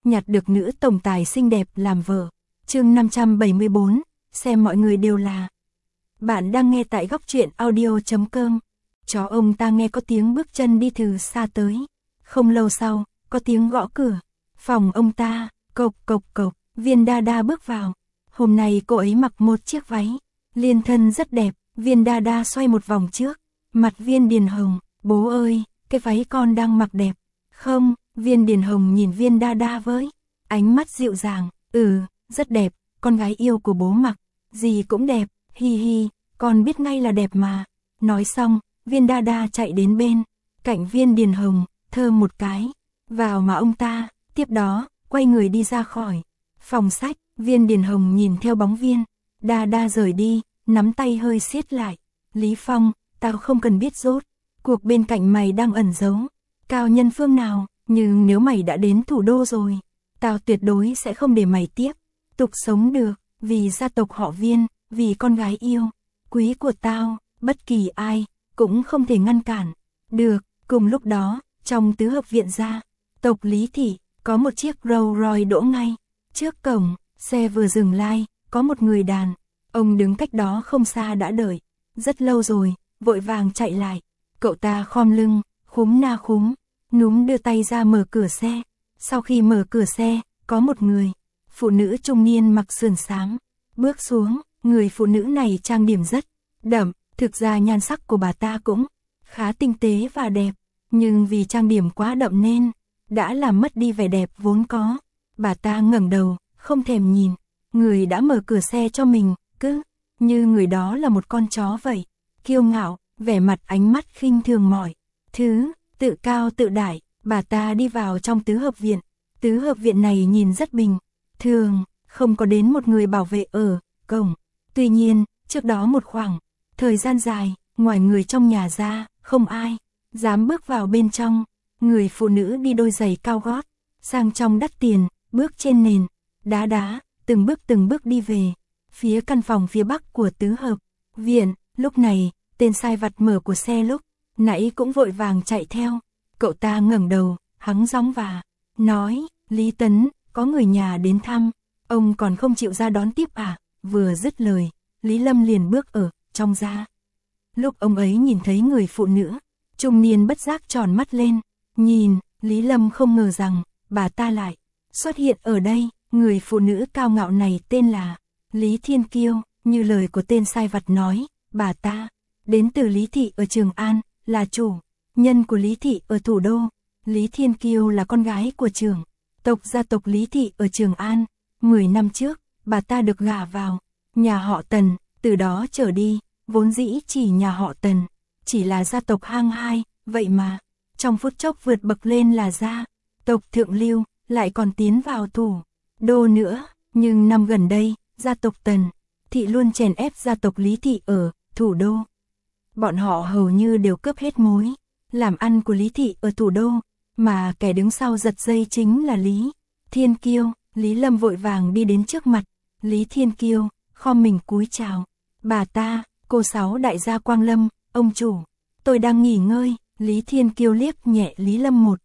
nhặt được nữ tổng tài xinh đẹp làm vợ. Chương 574, xem mọi người đều là. Bạn đang nghe tại góc truyện audio.com. Chó ông ta nghe có tiếng bước chân đi từ xa tới. Không lâu sau, có tiếng gõ cửa. Phòng ông ta, cộc cộc cộc, Viên Đa Đa bước vào. Hôm nay cô ấy mặc một chiếc váy liên thân rất đẹp. Viên Đa Đa xoay một vòng trước. Mặt Viên Điền Hồng, bố ơi, cái váy con đang mặc đẹp. Không, Viên Điền Hồng nhìn Viên Đa Đa với ánh mắt dịu dàng. Rất đẹp, con gái yêu của bố mặc, gì cũng đẹp, hi hi, con biết ngay là đẹp mà. Nói xong, Viên Đa Đa chạy đến bên cạnh Viên Điền Hồng, thơm một cái vào mà ông ta, tiếp đó, quay người đi ra khỏi phòng sách. Viên Điền Hồng nhìn theo bóng Viên Đa Đa rời đi, nắm tay hơi siết lại. Lý Phong, tao không cần biết rốt cuộc bên cạnh mày đang ẩn giấu cao nhân phương nào, nhưng nếu mày đã đến thủ đô rồi, tao tuyệt đối sẽ không để mày tiếp tục sống được, vì gia tộc họ Viên, vì con gái yêu quý của tao, bất kỳ ai cũng không thể ngăn cản được. Cùng lúc đó, trong tứ hợp viện gia tộc Lý Thị, có một chiếc Rolls Royce đỗ ngay trước cổng. Xe vừa dừng lại, có một người đàn ông đứng cách đó không xa đã đợi rất lâu rồi, vội vàng chạy lại. Cậu ta khom lưng, khúm na khúm núm đưa tay ra mở cửa xe. Sau khi mở cửa xe, có một người phụ nữ trung niên mặc sườn xám bước xuống. Người phụ nữ này trang điểm rất đậm, thực ra nhan sắc của bà ta cũng khá tinh tế và đẹp, nhưng vì trang điểm quá đậm nên đã làm mất đi vẻ đẹp vốn có. Bà ta ngẩng đầu, không thèm nhìn người đã mở cửa xe cho mình, cứ như người đó là một con chó vậy, kiêu ngạo, vẻ mặt ánh mắt khinh thường mọi thứ, tự cao tự đại. Bà ta đi vào trong tứ hợp viện. Tứ hợp viện này nhìn rất bình thường, không có đến một người bảo vệ ở cổng. Tuy nhiên, trước đó một khoảng thời gian dài, ngoài người trong nhà ra, không ai dám bước vào bên trong. Người phụ nữ đi đôi giày cao gót sang trong đắt tiền, bước trên nền đá, từng bước đi về phía căn phòng phía bắc của tứ hợp viện. Lúc này, tên sai vặt mở của xe lúc nãy cũng vội vàng chạy theo. Cậu ta ngẩng đầu, hắng giọng và nói, Lý Tấn, có người nhà đến thăm, ông còn không chịu ra đón tiếp à? Vừa dứt lời, Lý Lâm liền bước ở trong ra. Lúc ông ấy nhìn thấy người phụ nữ trung niên, bất giác tròn mắt lên, nhìn. Lý Lâm không ngờ rằng bà ta lại xuất hiện ở đây. Người phụ nữ cao ngạo này tên là Lý Thiên Kiêu, như lời của tên sai vặt nói, bà ta đến từ Lý Thị ở Trường An, là chủ nhân của Lý Thị ở thủ đô. Lý Thiên Kiêu là con gái của trưởng tộc gia tộc Lý Thị ở Trường An. 10 năm trước, bà ta được gả vào nhà họ Tần, từ đó trở đi, vốn dĩ chỉ nhà họ Tần chỉ là gia tộc hang hai, vậy mà trong phút chốc vượt bậc lên là gia tộc thượng lưu, lại còn tiến vào thủ đô nữa. Nhưng năm gần đây, gia tộc Tần Thị luôn chèn ép gia tộc Lý Thị ở thủ đô. Bọn họ hầu như đều cướp hết mối làm ăn của Lý Thị ở thủ đô, mà kẻ đứng sau giật dây chính là Lý Thiên Kiêu. Lý Lâm vội vàng đi đến trước mặt Lý Thiên Kiêu, khom mình cúi chào. Bà ta, cô Sáu đại gia Quang Lâm, ông chủ, tôi đang nghỉ ngơi. Lý Thiên Kiêu liếc nhẹ Lý Lâm một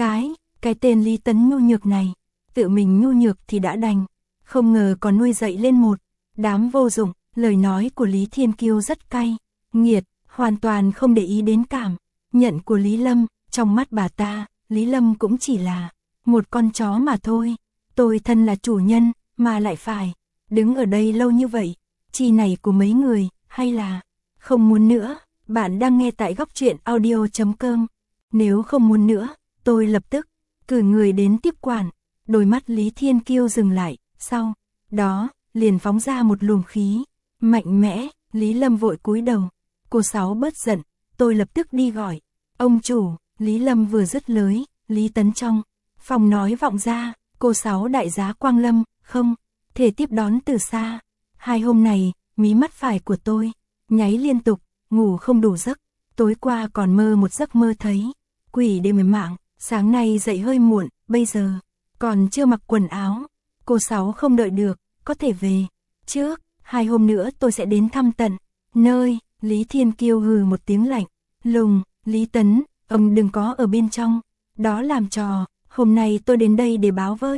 cái tên Lý Tấn nhu nhược này, tự mình nhu nhược thì đã đành, không ngờ còn nuôi dậy lên một đám vô dụng. Lời nói của Lý Thiên Kiêu rất cay nghiệt, hoàn toàn không để ý đến cảm nhận của Lý Lâm. Trong mắt bà ta, Lý Lâm cũng chỉ là một con chó mà thôi. Tôi thân là chủ nhân, mà lại phải đứng ở đây lâu như vậy, chi này của mấy người, hay là không muốn nữa. Bạn đang nghe tại góc truyện audio.com. Nếu không muốn nữa, tôi lập tức cử người đến tiếp quản. Đôi mắt Lý Thiên Kiêu dừng lại, sau đó liền phóng ra một luồng khí mạnh mẽ. Lý Lâm vội cúi đầu. Cô Sáu bớt giận, tôi lập tức đi gọi ông chủ. Lý Lâm vừa dứt lời, Lý Tấn trong phòng nói vọng ra, cô Sáu đại giá Quang Lâm không thể tiếp đón từ xa. 2 hôm này, mí mắt phải của tôi nháy liên tục, ngủ không đủ giấc. Tối qua còn mơ một giấc mơ thấy quỷ đêm mạng, sáng nay dậy hơi muộn, bây giờ còn chưa mặc quần áo. Cô Sáu không đợi được, có thể về trước, 2 hôm nữa tôi sẽ đến thăm tận nơi. Lý Thiên Kiêu hừ một tiếng lạnh lùng. Lý Tấn, ông đừng có ở bên trong đó làm trò. Hôm nay tôi đến đây để báo với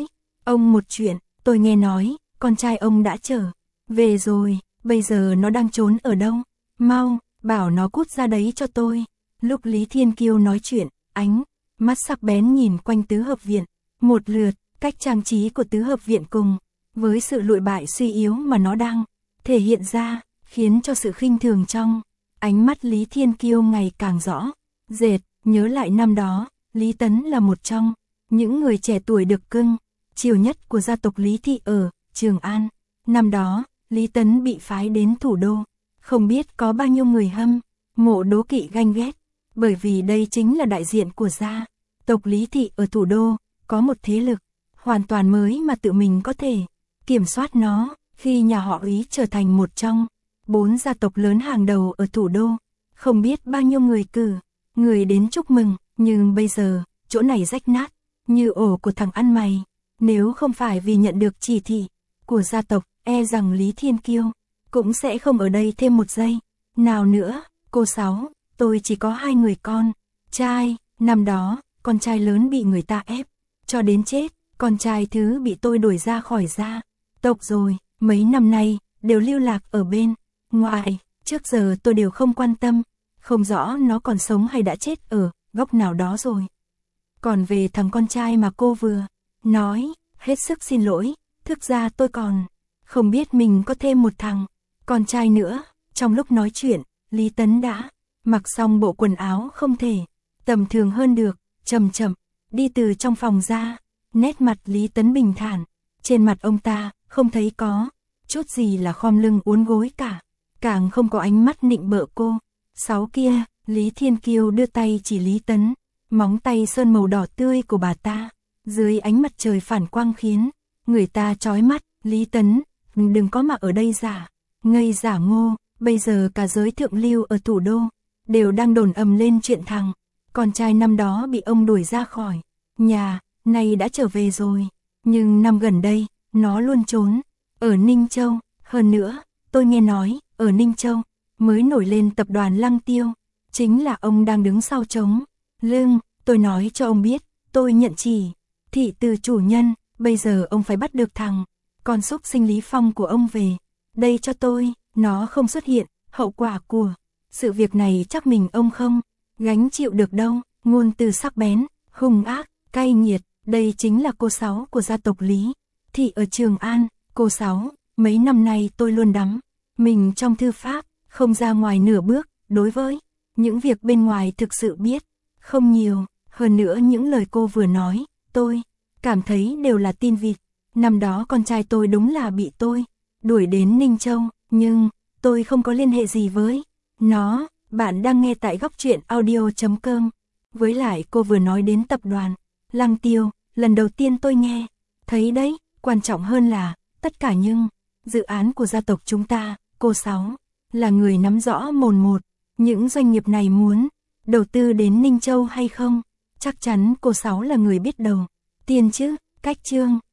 Ông một chuyện, tôi nghe nói, con trai ông đã trở về rồi, bây giờ nó đang trốn ở đâu? Mau, bảo nó cút ra đấy cho tôi. Lúc Lý Thiên Kiêu nói chuyện, ánh mắt sắc bén nhìn quanh tứ hợp viện, một lượt, cách trang trí của tứ hợp viện cùng với sự lụi bại suy yếu mà nó đang thể hiện ra, khiến cho sự khinh thường trong ánh mắt Lý Thiên Kiêu ngày càng rõ rệt. Nhớ lại năm đó, Lý Tấn là một trong những người trẻ tuổi được cưng chiều nhất của gia tộc Lý Thị ở Trường An. Năm đó, Lý Tấn bị phái đến thủ đô, không biết có bao nhiêu người hâm mộ đố kỵ ganh ghét, bởi vì đây chính là đại diện của gia tộc Lý Thị ở thủ đô, có một thế lực hoàn toàn mới mà tự mình có thể kiểm soát nó. Khi nhà họ Lý trở thành một trong 4 gia tộc lớn hàng đầu ở thủ đô, không biết bao nhiêu người cử người đến chúc mừng, nhưng bây giờ, chỗ này rách nát như ổ của thằng ăn mày. Nếu không phải vì nhận được chỉ thị của gia tộc, e rằng Lý Thiên Kiêu cũng sẽ không ở đây thêm một giây nào nữa. Cô Sáu, tôi chỉ có 2 người con trai, năm đó, con trai lớn bị người ta ép cho đến chết, con trai thứ bị tôi đuổi ra khỏi gia tộc rồi, mấy năm nay đều lưu lạc ở bên ngoài, trước giờ tôi đều không quan tâm, không rõ nó còn sống hay đã chết ở góc nào đó rồi. Còn về thằng con trai mà cô vừa nói, hết sức xin lỗi, thực ra tôi còn không biết mình có thêm một thằng con trai nữa. Trong lúc nói chuyện, Lý Tấn đã mặc xong bộ quần áo không thể tầm thường hơn được, chậm chậm đi từ trong phòng ra. Nét mặt Lý Tấn bình thản, trên mặt ông ta không thấy có chút gì là khom lưng uốn gối cả, càng không có ánh mắt nịnh bợ cô Sáu kia. Lý Thiên Kiêu đưa tay chỉ Lý Tấn, móng tay sơn màu đỏ tươi của bà ta dưới ánh mặt trời phản quang khiến người ta chói mắt. Lý Tấn, đừng có mà ở đây giả ngây giả ngô, bây giờ cả giới thượng lưu ở thủ đô đều đang đồn ầm lên chuyện thằng con trai năm đó bị ông đuổi ra khỏi nhà, nay đã trở về rồi, nhưng năm gần đây nó luôn trốn ở Ninh Châu. Hơn nữa, tôi nghe nói ở Ninh Châu mới nổi lên tập đoàn Lăng Tiêu, chính là ông đang đứng sau trống lưng. Tôi nói cho ông biết, tôi nhận chỉ thị từ chủ nhân, bây giờ ông phải bắt được thằng con xúc sinh Lý Phong của ông về đây cho tôi. Nó không xuất hiện, hậu quả của sự việc này chắc mình ông không gánh chịu được đâu. Ngôn từ sắc bén, hung ác, cay nghiệt, đây chính là cô Sáu của gia tộc Lý Thị ở Trường An. Cô Sáu, mấy năm nay tôi luôn đắm mình trong thư pháp, không ra ngoài nửa bước, đối với những việc bên ngoài thực sự biết không nhiều. Hơn nữa những lời cô vừa nói, tôi cảm thấy đều là tin vịt. Năm đó con trai tôi đúng là bị tôi đuổi đến Ninh Châu, nhưng tôi không có liên hệ gì với nó. Bạn đang nghe tại góc truyện audio.com. Với lại cô vừa nói đến tập đoàn Lăng Tiêu, lần đầu tiên tôi nghe thấy đấy. Quan trọng hơn là tất cả những dự án của gia tộc chúng ta, cô Sáu là người nắm rõ mồn một. Những doanh nghiệp này muốn đầu tư đến Ninh Châu hay không, chắc chắn cô Sáu là người biết đầu tiên chứ. Cách chương